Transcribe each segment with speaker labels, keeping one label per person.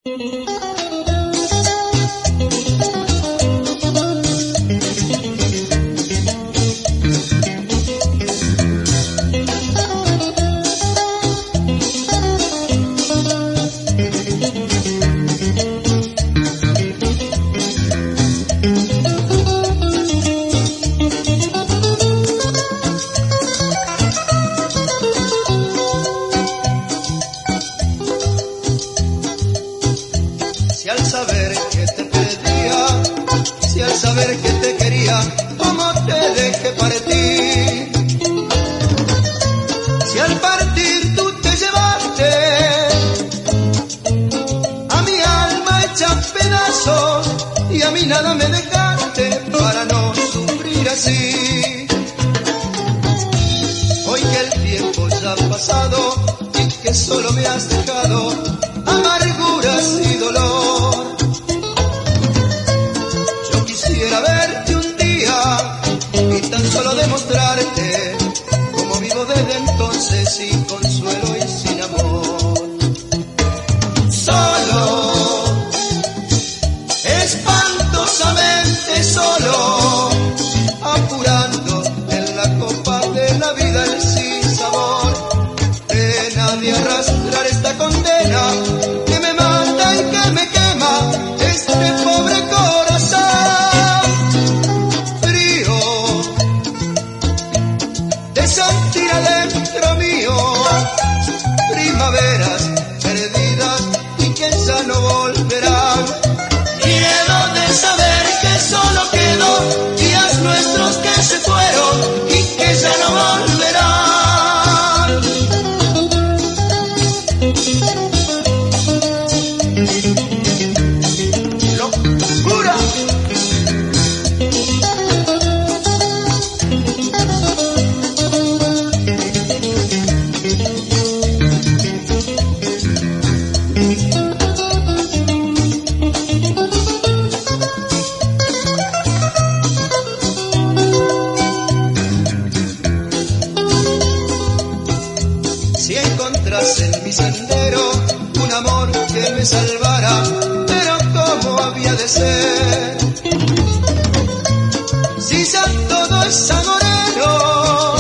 Speaker 1: Si al saber que te perdía, si al saber que te quería, cómo te dejé partir. Si al partir tú te llevaste a mi alma hecha pedazos y a mí nada me dejaste para no sufrir así. Hoy que el tiempo ya ha pasado y que solo me has dejado amarguras y dolor, yo quisiera verte un día y tan solo demostrarte cómo vivo desde entonces sin consuelo y sin amor. Solo, espantosamente solo, apurando en la copa de la vida el sinsabor, pena de arrastrar esta condena que me mata y que me quema este pobre corazón frío de sentir adentro mío primaveras perdidas y que ya no volverán. Miedo de saber que solo quedó días nuestros que se fueron y que ya no volverán. ¡Locura! Si encontrase en mi sendero un amor que me salvara, pero ¿cómo había de ser? Si ya todo es agorero,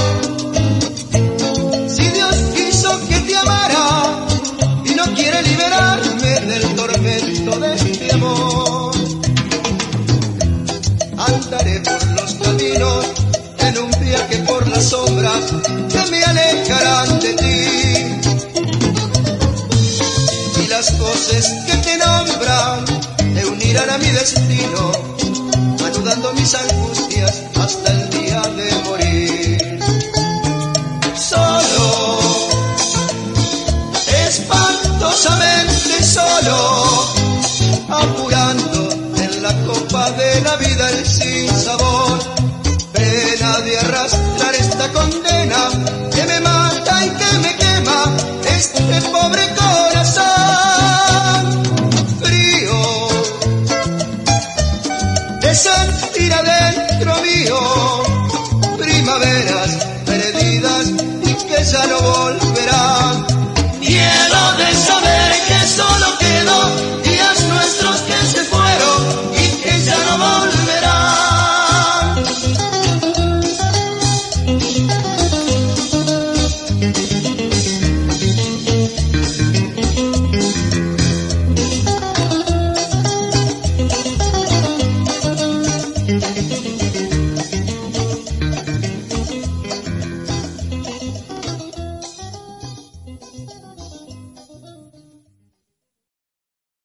Speaker 1: si Dios quiso que te amara y no quiere liberarme del tormento de este amor, andaré por los caminos en un viaje por las sombras que me alejarán de ti. Y las voces que te nombran me unirán a mi destino, anudando mis angustias hasta el día de morir. Solo, espantosamente solo, apurando en la copa de la vida el sinsabor, pena de arrastrar